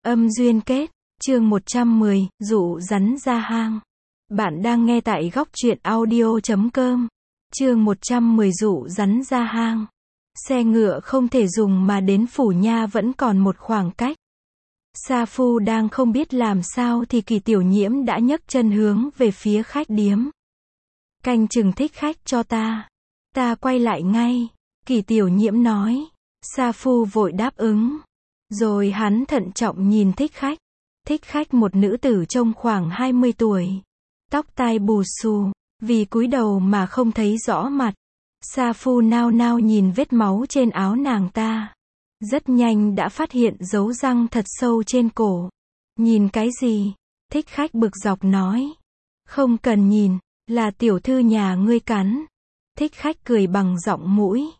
Âm duyên kết, chương 110, dụ rắn ra hang. Bạn đang nghe tại góc truyện audio.com. Chương 110 dụ rắn ra hang. Xe ngựa không thể dùng mà đến Phủ Nha vẫn còn một khoảng cách. Sa Phu đang không biết làm sao thì Kỳ Tiểu Nhiễm đã nhấc chân hướng về phía khách điếm. Canh chừng Thích Khách cho ta. Ta quay lại ngay. Kỳ Tiểu Nhiễm nói. Sa Phu vội đáp ứng. Rồi hắn thận trọng nhìn Thích Khách. Thích Khách một nữ tử trông khoảng 20 tuổi. Tóc tai bù xù, vì cúi đầu mà không thấy rõ mặt. Sa Phu nao nao nhìn vết máu trên áo nàng ta. Rất nhanh đã phát hiện dấu răng thật sâu trên cổ. Nhìn cái gì? Thích Khách bực dọc nói. Không cần nhìn, là tiểu thư nhà ngươi cắn. Thích Khách cười bằng giọng mũi.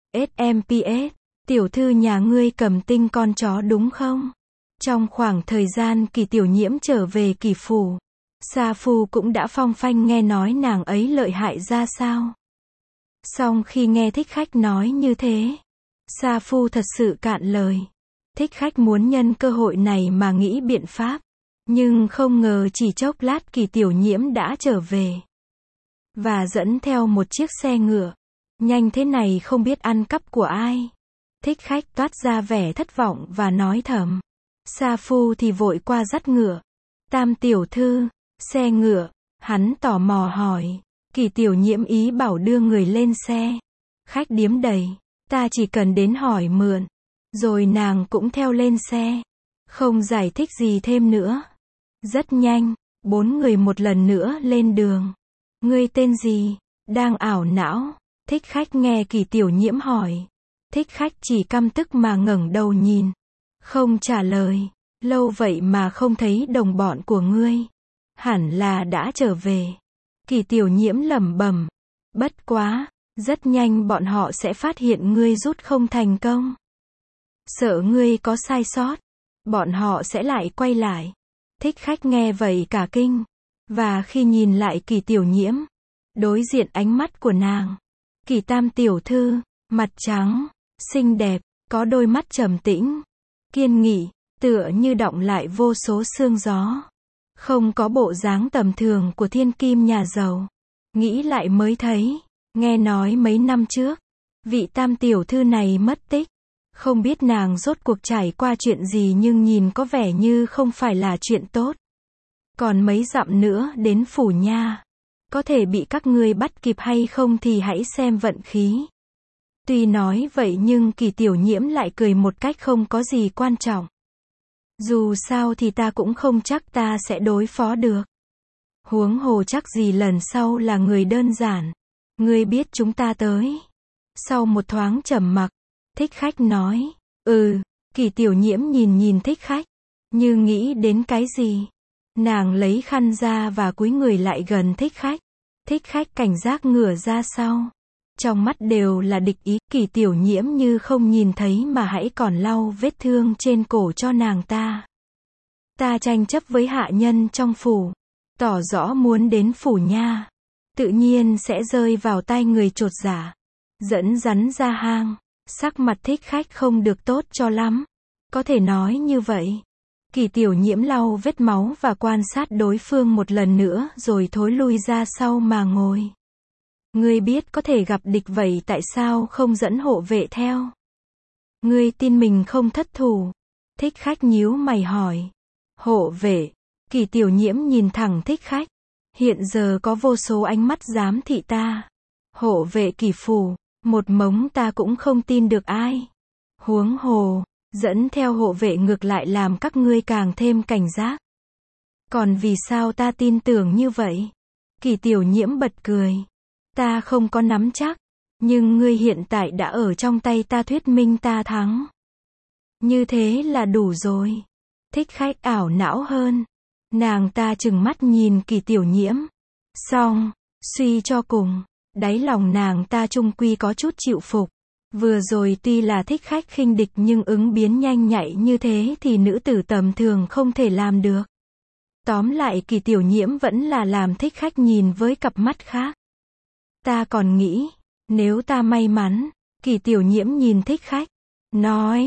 SMPS, tiểu thư nhà ngươi cầm tinh con chó đúng không? Trong khoảng thời gian Kỳ Tiểu Nhiễm trở về Kỳ phủ, Sa Phu cũng đã phong phanh nghe nói nàng ấy lợi hại ra sao. Song khi nghe Thích Khách nói như thế, Sa Phu thật sự cạn lời. Thích Khách muốn nhân cơ hội này mà nghĩ biện pháp, nhưng không ngờ chỉ chốc lát Kỳ Tiểu Nhiễm đã trở về, và dẫn theo một chiếc xe ngựa. Nhanh thế này không biết ăn cắp của ai. Thích Khách toát ra vẻ thất vọng và nói thầm. Sa Phu thì vội qua dắt ngựa. Tam tiểu thư, xe ngựa, hắn tò mò hỏi. Kỳ Tiểu Nhiễm ý bảo đưa người lên xe. Khách điếm đầy, ta chỉ cần đến hỏi mượn. Rồi nàng cũng theo lên xe. Không giải thích gì thêm nữa. Rất nhanh, 4 người một lần nữa lên đường. Ngươi tên gì? Đang ảo não. Thích Khách nghe Kỳ Tiểu Nhiễm hỏi. Thích Khách chỉ căm tức mà ngẩng đầu nhìn. Không trả lời. Lâu vậy mà không thấy đồng bọn của ngươi. Hẳn là đã trở về. Kỳ Tiểu Nhiễm lẩm bẩm. Bất quá, rất nhanh bọn họ sẽ phát hiện ngươi rút không thành công. Sợ ngươi có sai sót, bọn họ sẽ lại quay lại. Thích Khách nghe vậy cả kinh. Và khi nhìn lại Kỳ Tiểu Nhiễm, đối diện ánh mắt của nàng. Kỳ tam tiểu thư, mặt trắng, xinh đẹp, có đôi mắt trầm tĩnh, kiên nghị, tựa như đọng lại vô số sương gió. Không có bộ dáng tầm thường của thiên kim nhà giàu. Nghĩ lại mới thấy, nghe nói mấy năm trước, vị tam tiểu thư này mất tích. Không biết nàng rốt cuộc trải qua chuyện gì nhưng nhìn có vẻ như không phải là chuyện tốt. Còn mấy dặm nữa đến Phủ Nha. Có thể bị các ngươi bắt kịp hay không thì hãy xem vận khí. Tuy nói vậy nhưng Kỳ Tiểu Nhiễm lại cười một cách không có gì quan trọng. Dù sao thì ta cũng không chắc ta sẽ đối phó được. Huống hồ chắc gì lần sau là người đơn giản. Ngươi biết chúng ta tới. Sau một thoáng trầm mặc, Thích Khách nói. Kỳ Tiểu Nhiễm nhìn Thích Khách. Như nghĩ đến cái gì. Nàng lấy khăn ra và cúi người lại gần Thích Khách. Thích Khách cảnh giác ngửa ra sau. Trong mắt đều là địch ý. Kỳ Tiểu Nhiễm như không nhìn thấy mà hãy còn lau vết thương trên cổ cho nàng ta. Ta tranh chấp với hạ nhân trong phủ. Tỏ rõ muốn đến Phủ Nha. Tự nhiên sẽ rơi vào tay người chột dạ. Dẫn rắn ra hang. Sắc mặt Thích Khách không được tốt cho lắm. Có thể nói như vậy. Kỳ Tiểu Nhiễm lau vết máu và quan sát đối phương một lần nữa rồi thối lui ra sau mà ngồi. Ngươi biết có thể gặp địch vậy tại sao không dẫn hộ vệ theo? Ngươi tin mình không thất thủ? Thích Khách nhíu mày hỏi. Hộ vệ? Kỳ Tiểu Nhiễm nhìn thẳng Thích Khách. Hiện giờ có vô số ánh mắt giám thị ta. Hộ vệ Kỳ phủ, một mống ta cũng không tin được ai. Huống hồ, dẫn theo hộ vệ ngược lại làm các ngươi càng thêm cảnh giác. Còn vì sao ta tin tưởng như vậy? Kỳ Tiểu Nhiễm bật cười. Ta không có nắm chắc, nhưng ngươi hiện tại đã ở trong tay ta thuyết minh ta thắng. Như thế là đủ rồi. Thích Khách ảo não hơn. Nàng ta trừng mắt nhìn Kỳ Tiểu Nhiễm. Xong, suy cho cùng, đáy lòng nàng ta chung quy có chút chịu phục. Vừa rồi tuy là Thích Khách khinh địch nhưng ứng biến nhanh nhạy như thế thì nữ tử tầm thường không thể làm được. Tóm lại Kỳ Tiểu Nhiễm vẫn là làm Thích Khách nhìn với cặp mắt khác. Ta còn nghĩ, nếu ta may mắn, Kỳ Tiểu Nhiễm nhìn Thích Khách, nói,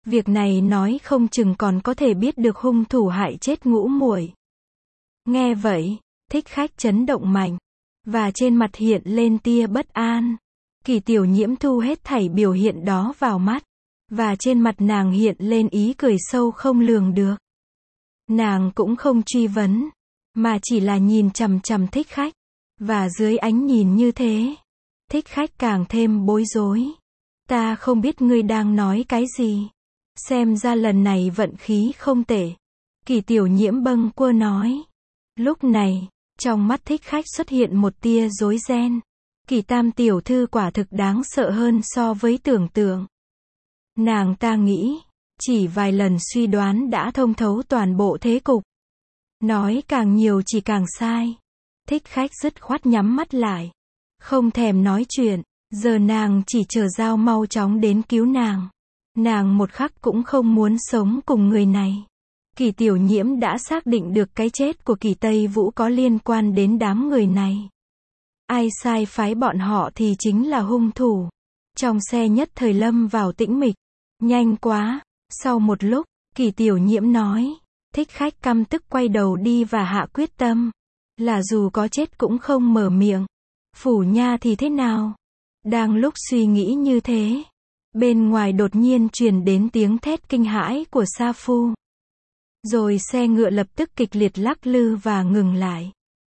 Việc này nói không chừng còn có thể biết được hung thủ hại chết Ngũ muội. Nghe vậy, Thích Khách chấn động mạnh, và trên mặt hiện lên tia bất an. Kỳ Tiểu Nhiễm thu hết thảy biểu hiện đó vào mắt, và trên mặt nàng hiện lên ý cười sâu không lường được. Nàng cũng không truy vấn, mà chỉ là nhìn chằm chằm Thích Khách, và dưới ánh nhìn như thế, Thích Khách càng thêm bối rối. Ta không biết ngươi đang nói cái gì. Xem ra lần này vận khí không tệ. Kỳ Tiểu Nhiễm bâng quơ nói. Lúc này, trong mắt Thích Khách xuất hiện một tia rối ren. Kỳ Tam tiểu thư quả thực đáng sợ hơn so với tưởng tượng. Nàng ta nghĩ, chỉ vài lần suy đoán đã thông thấu toàn bộ thế cục. Nói càng nhiều chỉ càng sai. Thích Khách dứt khoát nhắm mắt lại, không thèm nói chuyện. Giờ nàng chỉ chờ Dao mau chóng đến cứu nàng. Nàng một khắc cũng không muốn sống cùng người này. Kỳ Tiểu Nhiễm đã xác định được cái chết của Kỳ Tây Vũ có liên quan đến đám người này. Ai sai phái bọn họ thì chính là hung thủ. Trong xe nhất thời lâm vào tĩnh mịch. Nhanh quá. Sau một lúc, Kỳ Tiểu Nhiễm nói. Thích Khách căm tức quay đầu đi và hạ quyết tâm. Là dù có chết cũng không mở miệng. Phủ nha thì thế nào? Đang lúc suy nghĩ như thế, bên ngoài đột nhiên truyền đến tiếng thét kinh hãi của Sa Phu. Rồi xe ngựa lập tức kịch liệt lắc lư và ngừng lại.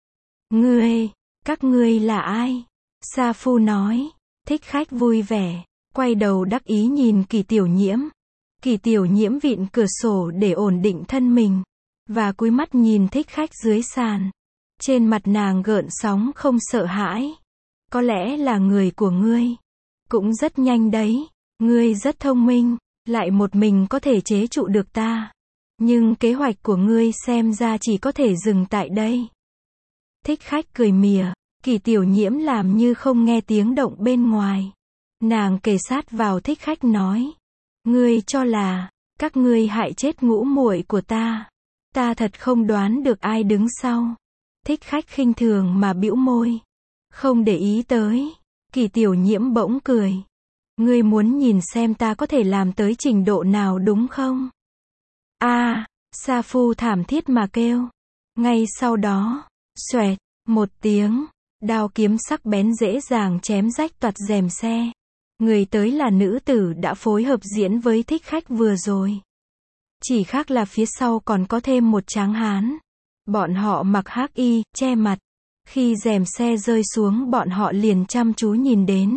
Các ngươi là ai? Sa Phu nói. Thích Khách vui vẻ, quay đầu đắc ý nhìn Kỳ Tiểu Nhiễm. Kỳ Tiểu Nhiễm vịn cửa sổ để ổn định thân mình, và cúi mắt nhìn Thích Khách dưới sàn. Trên mặt nàng gợn sóng không sợ hãi. Có lẽ là người của ngươi. Cũng rất nhanh đấy. Ngươi rất thông minh, lại một mình có thể chế trụ được ta. Nhưng kế hoạch của ngươi xem ra chỉ có thể dừng tại đây. Thích Khách cười mỉa. Kỳ Tiểu Nhiễm làm như không nghe tiếng động bên ngoài. Nàng kề sát vào Thích Khách nói. Ngươi cho là, các ngươi hại chết Ngũ muội của ta. Ta thật không đoán được ai đứng sau. Thích Khách khinh thường mà bĩu môi. Không để ý tới. Kỳ Tiểu Nhiễm bỗng cười. Ngươi muốn nhìn xem ta có thể làm tới trình độ nào đúng không? Sa Phu thảm thiết mà kêu. Ngay sau đó, xoẹt, một tiếng, đao kiếm sắc bén dễ dàng chém rách toạc rèm xe. Người tới là nữ tử đã phối hợp diễn với Thích Khách vừa rồi. Chỉ khác là phía sau còn có thêm một tráng hán. Bọn họ mặc hắc y, che mặt. Khi rèm xe rơi xuống bọn họ liền chăm chú nhìn đến.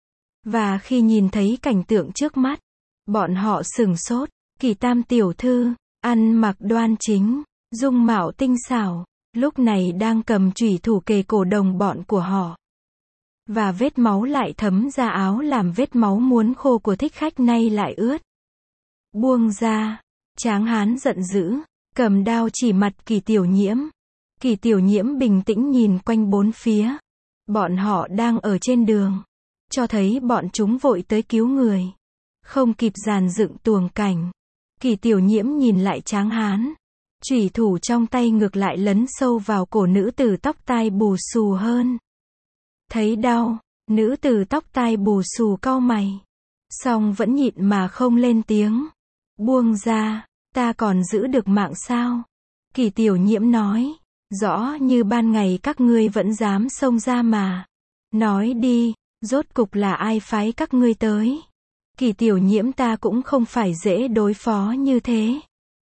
Và khi nhìn thấy cảnh tượng trước mắt, bọn họ sửng sốt. Kỳ Tam tiểu thư, ăn mặc đoan chính, dung mạo tinh xảo, lúc này đang cầm chủy thủ kề cổ đồng bọn của họ. Và vết máu lại thấm ra áo làm vết máu muốn khô của Thích Khách nay lại ướt. Buông ra, tráng hán giận dữ, cầm đao chỉ mặt Kỳ Tiểu Nhiễm. Kỳ Tiểu Nhiễm bình tĩnh nhìn quanh bốn phía. Bọn họ đang ở trên đường. Cho thấy bọn chúng vội tới cứu người. Không kịp dàn dựng tuồng cảnh. Kỳ Tiểu Nhiễm nhìn lại tráng hán. Chủy thủ trong tay ngược lại lấn sâu vào cổ nữ tử tóc tai bù xù hơn. Thấy đau, nữ tử tóc tai bù xù cau mày. Song vẫn nhịn mà không lên tiếng. Buông ra, ta còn giữ được mạng sao? Kỳ Tiểu Nhiễm nói. Rõ như ban ngày các ngươi vẫn dám xông ra mà. Nói đi, rốt cục là ai phái các ngươi tới? Kỳ Tiểu Nhiễm ta cũng không phải dễ đối phó như thế.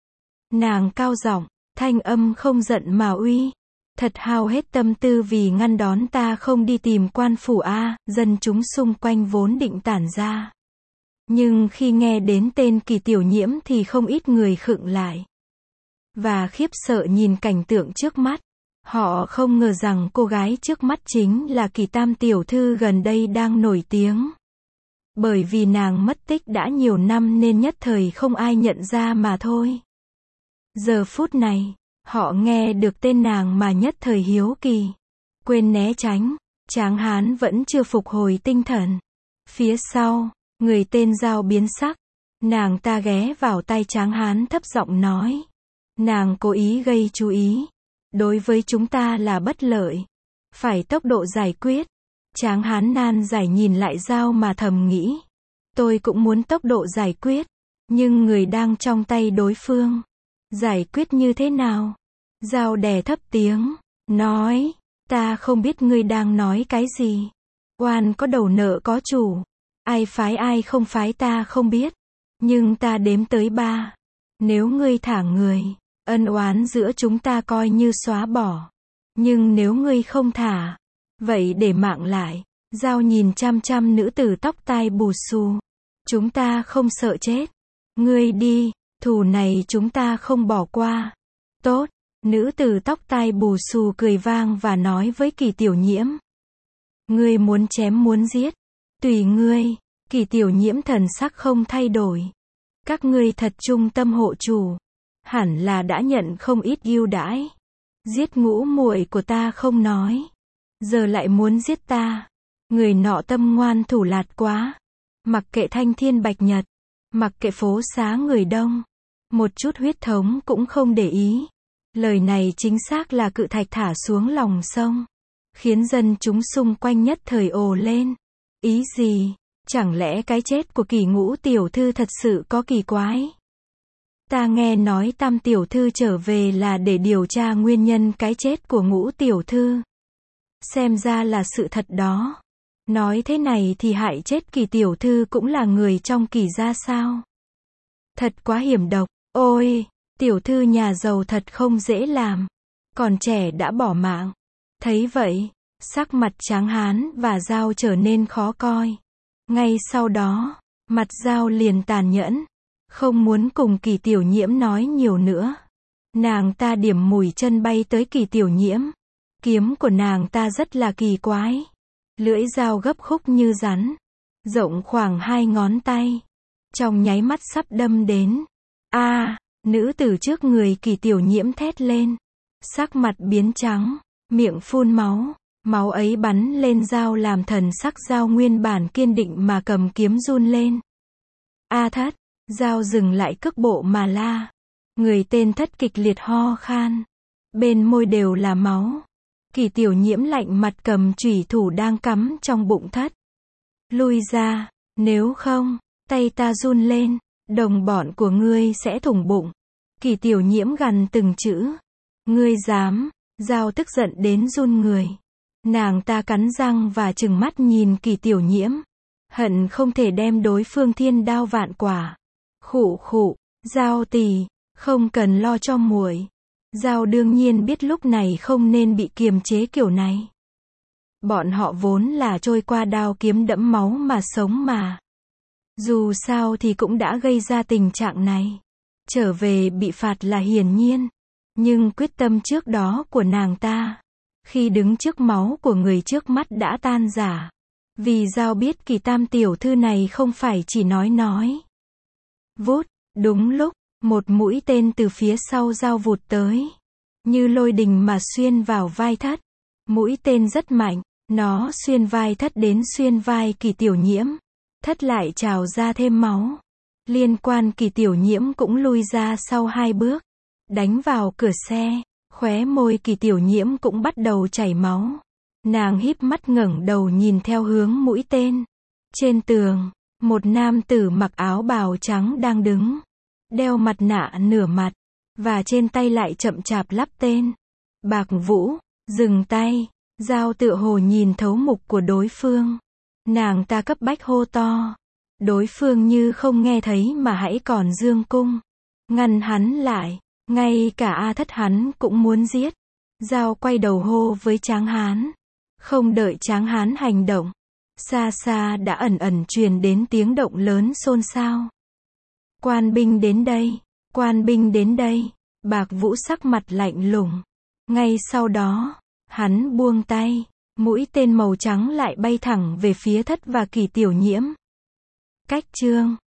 Nàng cao giọng, thanh âm không giận mà uy. Thật hao hết tâm tư vì ngăn đón ta không đi tìm quan phủ dân chúng xung quanh vốn định tản ra. Nhưng khi nghe đến tên Kỳ Tiểu Nhiễm thì không ít người khựng lại. Và khiếp sợ nhìn cảnh tượng trước mắt. Họ không ngờ rằng cô gái trước mắt chính là Kỳ Tam tiểu thư gần đây đang nổi tiếng. Bởi vì nàng mất tích đã nhiều năm nên nhất thời không ai nhận ra mà thôi. Giờ phút này, họ nghe được tên nàng mà nhất thời hiếu kỳ. Quên né tránh, tráng hán vẫn chưa phục hồi tinh thần. Phía sau, người tên Dao biến sắc. Nàng ta ghé vào tai tráng hán thấp giọng nói. Nàng cố ý gây chú ý. Đối với chúng ta là bất lợi. Phải tốc độ giải quyết. Tráng hán nan giải nhìn lại Dao mà thầm nghĩ. Tôi cũng muốn tốc độ giải quyết. Nhưng người đang trong tay đối phương. Giải quyết như thế nào? Dao đè thấp tiếng, nói, ta không biết ngươi đang nói cái gì. Oan có đầu nợ có chủ. Ai phái ai không phái ta không biết. Nhưng ta đếm tới 3. Nếu ngươi thả người, ân oán giữa chúng ta coi như xóa bỏ. Nhưng nếu ngươi không thả, vậy để mạng lại. Dao nhìn chăm chăm nữ tử tóc tai bù xù. Chúng ta không sợ chết. Ngươi đi, thù này chúng ta không bỏ qua. Tốt, nữ tử tóc tai bù xù cười vang và nói với Kỳ Tiểu Nhiễm. Ngươi muốn chém muốn giết, tùy ngươi. Kỳ Tiểu Nhiễm thần sắc không thay đổi. Các ngươi thật trung tâm hộ chủ, hẳn là đã nhận không ít ưu đãi. Giết ngũ muội của ta không nói, giờ lại muốn giết ta. Người nọ tâm ngoan thủ lạt quá. Mặc kệ thanh thiên bạch nhật, mặc kệ phố xá người đông, một chút huyết thống cũng không để ý. Lời này chính xác là cự thạch thả xuống lòng sông, khiến dân chúng xung quanh nhất thời ồ lên. Ý gì? Chẳng lẽ cái chết của Kỳ Ngũ tiểu thư thật sự có kỳ quái? Ta nghe nói Tam tiểu thư trở về là để điều tra nguyên nhân cái chết của Ngũ tiểu thư. Xem ra là sự thật đó. Nói thế này thì hại chết Kỳ tiểu thư cũng là người trong Kỳ gia sao? Thật quá hiểm độc. Ôi, tiểu thư nhà giàu thật không dễ làm. Còn trẻ đã bỏ mạng. Thấy vậy, sắc mặt Tráng Hán và Dao trở nên khó coi. Ngay sau đó, mặt Dao liền tàn nhẫn, không muốn cùng Kỳ Tiểu Nhiễm nói nhiều nữa. Nàng ta điểm mùi chân bay tới Kỳ Tiểu Nhiễm. Kiếm của nàng ta rất là kỳ quái. Lưỡi dao gấp khúc như rắn, rộng khoảng 2 ngón tay. Trong nháy mắt sắp đâm đến. Nữ tử trước người Kỳ Tiểu Nhiễm thét lên. Sắc mặt biến trắng, miệng phun máu. Máu ấy bắn lên dao làm thần sắc dao nguyên bản kiên định mà cầm kiếm run lên. Thất, dao dừng lại cước bộ mà la. Người tên Thất kịch liệt ho khan. Bên môi đều là máu. Kỳ Tiểu Nhiễm lạnh mặt cầm chủy thủ đang cắm trong bụng Thất. Lui ra, nếu không, tay ta run lên, đồng bọn của ngươi sẽ thủng bụng. Kỳ Tiểu Nhiễm gằn từng chữ. Ngươi dám? Dao tức giận đến run người. Nàng ta cắn răng và trừng mắt nhìn Kỳ Tiểu Nhiễm. Hận không thể đem đối phương thiên đao vạn quả. Khụ khụ, Dao tỷ, không cần lo cho muội. Dao đương nhiên biết lúc này không nên bị kiềm chế kiểu này. Bọn họ vốn là trôi qua đao kiếm đẫm máu mà sống mà. Dù sao thì cũng đã gây ra tình trạng này. Trở về bị phạt là hiển nhiên. Nhưng quyết tâm trước đó của nàng ta, khi đứng trước máu của người trước mắt đã tan rã. Vì Dao biết Kỳ Tam tiểu thư này không phải chỉ nói. Vút, đúng lúc, một mũi tên từ phía sau Dao vụt tới. Như lôi đình mà xuyên vào vai Thất. Mũi tên rất mạnh, nó xuyên vai Thất đến xuyên vai Kỳ Tiểu Nhiễm. Thất lại trào ra thêm máu. Liên quan Kỳ Tiểu Nhiễm cũng lui ra sau 2 bước. Đánh vào cửa xe. Khóe môi Kỳ Tiểu Nhiễm cũng bắt đầu chảy máu. Nàng híp mắt ngẩng đầu nhìn theo hướng mũi tên. Trên tường, một nam tử mặc áo bào trắng đang đứng. Đeo mặt nạ nửa mặt. Và trên tay lại chậm chạp lắp tên. Bạc Vũ, dừng tay. Dao tựa hồ nhìn thấu mục của đối phương. Nàng ta cấp bách hô to. Đối phương như không nghe thấy mà hãy còn dương cung. Ngăn hắn lại. Ngay cả Thất hắn cũng muốn giết. Dao quay đầu hô với Tráng Hán. Không đợi Tráng Hán hành động. Xa xa đã ẩn ẩn truyền đến tiếng động lớn xôn xao. Quan binh đến đây. Quan binh đến đây. Bạc Vũ sắc mặt lạnh lùng. Ngay sau đó, hắn buông tay. Mũi tên màu trắng lại bay thẳng về phía Thất và Kỳ Tiểu Nhiễm. Cách chương